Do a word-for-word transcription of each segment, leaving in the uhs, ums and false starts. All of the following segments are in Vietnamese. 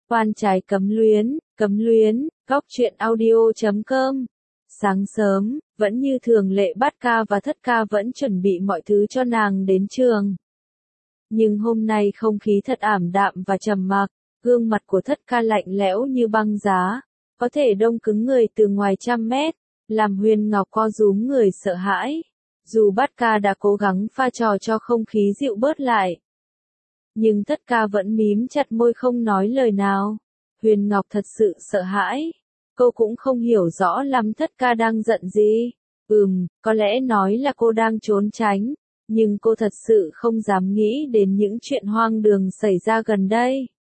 Oan trái cấm luyến, cấm luyến, góc truyện audio chấm com. Sáng sớm, vẫn như thường lệ Bát Ca và Thất Ca vẫn chuẩn bị mọi thứ cho nàng đến trường. Nhưng hôm nay không khí thật ảm đạm và trầm mặc, gương mặt của Thất Ca lạnh lẽo như băng giá, có thể đông cứng người từ ngoài trăm mét, làm Huyền Ngọc co rúm người sợ hãi. Dù Bát Ca đã cố gắng pha trò cho không khí dịu bớt lại, nhưng Thất Ca vẫn mím chặt môi không nói lời nào. Huyền Ngọc thật sự sợ hãi. Cô cũng không hiểu rõ lắm Thất Ca đang giận gì. Ừm, có lẽ nói là cô đang trốn tránh, nhưng cô thật sự không dám nghĩ đến những chuyện hoang đường xảy ra gần đây.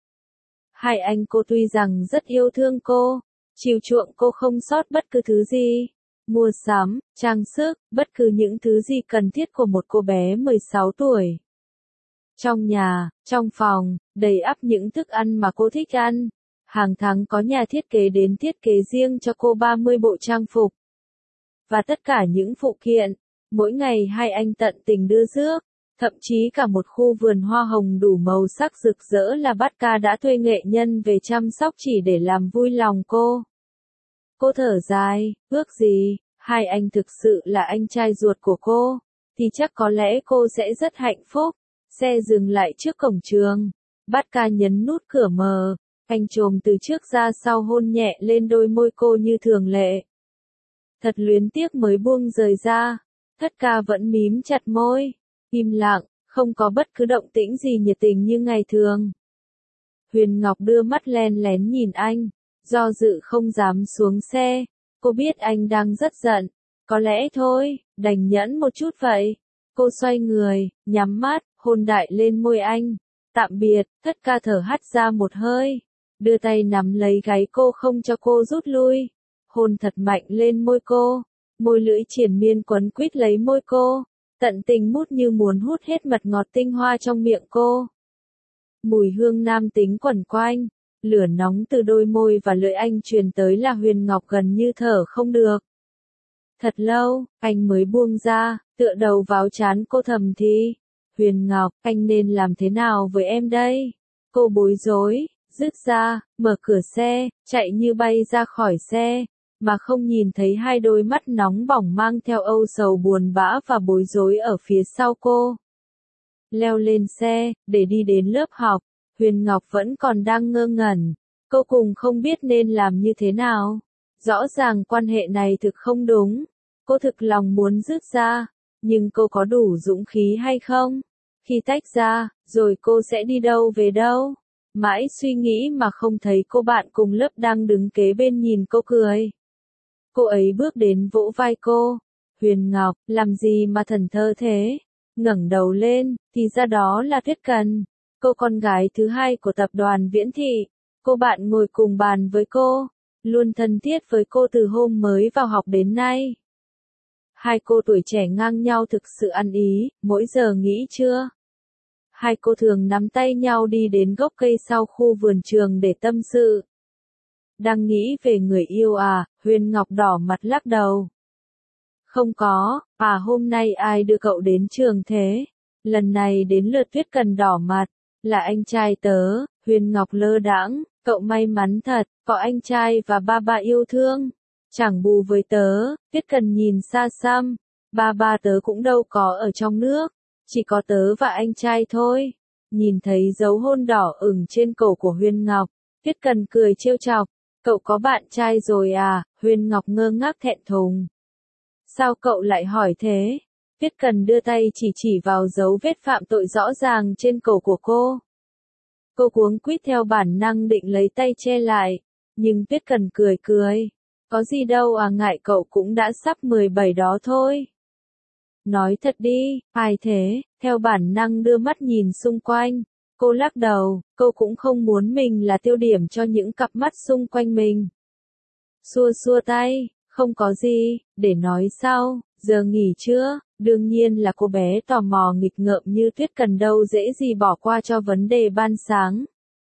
Hai anh cô tuy rằng rất yêu thương cô, chiều chuộng cô không sót bất cứ thứ gì. Mua sắm, trang sức, bất cứ những thứ gì cần thiết của một cô bé mười sáu tuổi. Trong nhà, trong phòng, đầy ắp những thức ăn mà cô thích ăn. Hàng tháng có nhà thiết kế đến thiết kế riêng cho cô ba mươi bộ trang phục. Và tất cả những phụ kiện, mỗi ngày hai anh tận tình đưa rước, thậm chí cả một khu vườn hoa hồng đủ màu sắc rực rỡ là Bát Ca đã thuê nghệ nhân về chăm sóc chỉ để làm vui lòng cô. Cô thở dài, ước gì, hai anh thực sự là anh trai ruột của cô, thì chắc có lẽ cô sẽ rất hạnh phúc. Xe dừng lại trước cổng trường. Bát Ca nhấn nút cửa mờ. Anh trồm từ trước ra sau hôn nhẹ lên đôi môi cô như thường lệ. Thật luyến tiếc mới buông rời ra. Thất Ca vẫn mím chặt môi. Im lặng, không có bất cứ động tĩnh gì nhiệt tình như ngày thường. Huyền Ngọc đưa mắt len lén nhìn anh. Do dự không dám xuống xe. Cô biết anh đang rất giận. Có lẽ thôi, đành nhẫn một chút vậy. Cô xoay người, nhắm mắt, hôn đại lên môi anh. Tạm biệt. Thất Ca thở hắt ra một hơi. Đưa tay nắm lấy gáy cô không cho cô rút lui. Hôn thật mạnh lên môi cô. Môi lưỡi triền miên quấn quýt lấy môi cô. Tận tình mút như muốn hút hết mật ngọt tinh hoa trong miệng cô. Mùi hương nam tính quẩn quanh. Lửa nóng từ đôi môi và lưỡi anh truyền tới là Huyền Ngọc gần như thở không được. Thật lâu, anh mới buông ra, tựa đầu vào trán cô thầm thì. Huyền Ngọc, anh nên làm thế nào với em đây? Cô bối rối, dứt ra, mở cửa xe, chạy như bay ra khỏi xe, mà không nhìn thấy hai đôi mắt nóng bỏng mang theo âu sầu buồn bã và bối rối ở phía sau cô. Leo lên xe, để đi đến lớp học, Huyền Ngọc vẫn còn đang ngơ ngẩn, cô cùng không biết nên làm như thế nào. Rõ ràng quan hệ này thực không đúng, cô thực lòng muốn dứt ra, nhưng cô có đủ dũng khí hay không? Khi tách ra, rồi cô sẽ đi đâu về đâu? Mãi suy nghĩ mà không thấy cô bạn cùng lớp đang đứng kế bên nhìn cô cười. Cô ấy bước đến vỗ vai cô. Huyền Ngọc, làm gì mà thần thơ thế? Ngẩng đầu lên, thì ra đó là Tuyết Cần, cô con gái thứ hai của tập đoàn Viễn Thị. Cô bạn ngồi cùng bàn với cô, luôn thân thiết với cô từ hôm mới vào học đến nay. Hai cô tuổi trẻ ngang nhau thực sự ăn ý, mỗi giờ nghỉ trưa. Hai cô thường nắm tay nhau đi đến gốc cây sau khu vườn trường để tâm sự. Đang nghĩ về người yêu à, Huyền Ngọc đỏ mặt lắc đầu. Không có, à hôm nay ai đưa cậu đến trường thế? Lần này đến lượt Tuyết Cần đỏ mặt, là anh trai tớ. Huyền Ngọc lơ đãng, cậu may mắn thật, có anh trai và ba ba yêu thương. Chẳng bù với tớ. Tuyết Cần nhìn xa xăm, ba ba tớ cũng đâu có ở trong nước. Chỉ có tớ và anh trai thôi. Nhìn thấy dấu hôn đỏ ửng trên cổ của Huyền Ngọc, Tuyết Cần cười trêu chọc. Cậu có bạn trai rồi à? Huyền Ngọc ngơ ngác thẹn thùng. Sao cậu lại hỏi thế? Tuyết Cần đưa tay chỉ chỉ vào dấu vết phạm tội rõ ràng trên cổ của cô. Cô cuống quýt theo bản năng định lấy tay che lại, nhưng Tuyết Cần cười cười. Có gì đâu à, ngại cậu cũng đã sắp mười bảy đó thôi. Nói thật đi, ai thế? Theo bản năng đưa mắt nhìn xung quanh, cô lắc đầu, cô cũng không muốn mình là tiêu điểm cho những cặp mắt xung quanh mình. Xua xua tay, không có gì, để nói sau, giờ nghỉ chưa? Đương nhiên là cô bé tò mò nghịch ngợm như Tuyết Cần đâu dễ gì bỏ qua cho vấn đề ban sáng.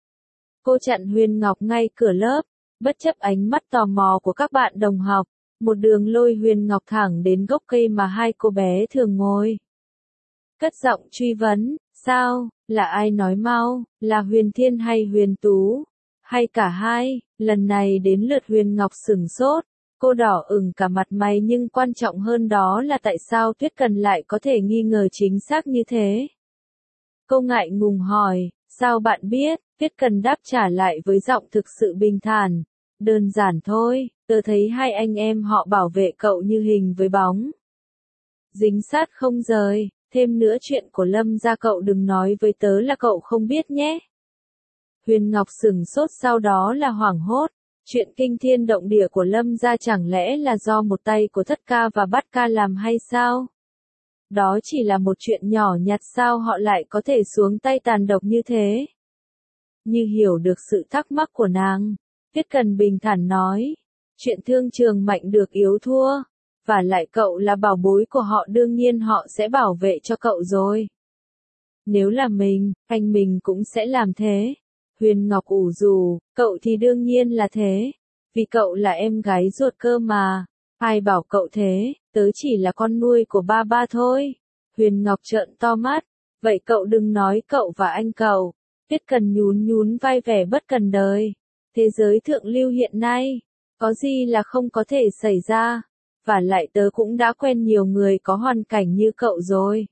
Cô chặn Huyền Ngọc ngay cửa lớp, bất chấp ánh mắt tò mò của các bạn đồng học, một đường lôi Huyền Ngọc thẳng đến gốc cây mà hai cô bé thường ngồi. Cất giọng truy vấn, sao, là ai nói mau, là Huyền Thiên hay Huyền Tú? Hay cả hai? Lần này đến lượt Huyền Ngọc sửng sốt. Cô đỏ ửng cả mặt mày nhưng quan trọng hơn đó là tại sao Tuyết Cần lại có thể nghi ngờ chính xác như thế. Cô ngại ngùng hỏi, sao bạn biết? Tuyết Cần đáp trả lại với giọng thực sự bình thản. Đơn giản thôi, tớ thấy hai anh em họ bảo vệ cậu như hình với bóng. Dính sát không rời, thêm nữa chuyện của Lâm gia cậu đừng nói với tớ là cậu không biết nhé. Huyền Ngọc sửng sốt sau đó là hoảng hốt. Chuyện kinh thiên động địa của Lâm gia chẳng lẽ là do một tay của Thất ca và Bát ca làm hay sao? Đó chỉ là một chuyện nhỏ nhặt sao họ lại có thể xuống tay tàn độc như thế? Như hiểu được sự thắc mắc của nàng, Tuyết Cần bình thản nói, chuyện thương trường mạnh được yếu thua, và lại cậu là bảo bối của họ đương nhiên họ sẽ bảo vệ cho cậu rồi. Nếu là mình, anh mình cũng sẽ làm thế. Huyền Ngọc ủ rù, cậu thì đương nhiên là thế, vì cậu là em gái ruột cơ mà. Ai bảo cậu thế, tớ chỉ là con nuôi của ba ba thôi. Huyền Ngọc trợn to mắt, vậy cậu đừng nói cậu và anh cậu. Tuyết Cần nhún nhún vai vẻ bất cần đời. Thế giới thượng lưu hiện nay, có gì là không có thể xảy ra, và lại tớ cũng đã quen nhiều người có hoàn cảnh như cậu rồi.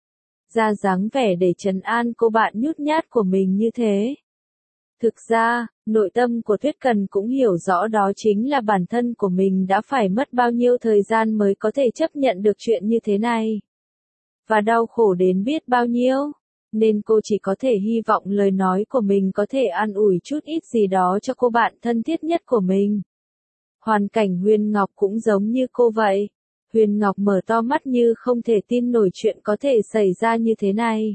Ra dáng vẻ để trấn an cô bạn nhút nhát của mình như thế. Thực ra, nội tâm của Tuyết Cần cũng hiểu rõ đó chính là bản thân của mình đã phải mất bao nhiêu thời gian mới có thể chấp nhận được chuyện như thế này. Và đau khổ đến biết bao nhiêu, nên cô chỉ có thể hy vọng lời nói của mình có thể an ủi chút ít gì đó cho cô bạn thân thiết nhất của mình. Hoàn cảnh Huyền Ngọc cũng giống như cô vậy. Huyền Ngọc mở to mắt như không thể tin nổi chuyện có thể xảy ra như thế này.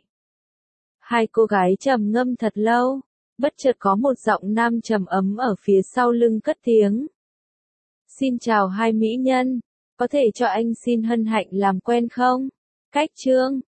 Hai cô gái trầm ngâm thật lâu. Bất chợt có một giọng nam trầm ấm ở phía sau lưng cất tiếng. Xin chào hai mỹ nhân, có thể cho anh xin hân hạnh làm quen không? Cách chương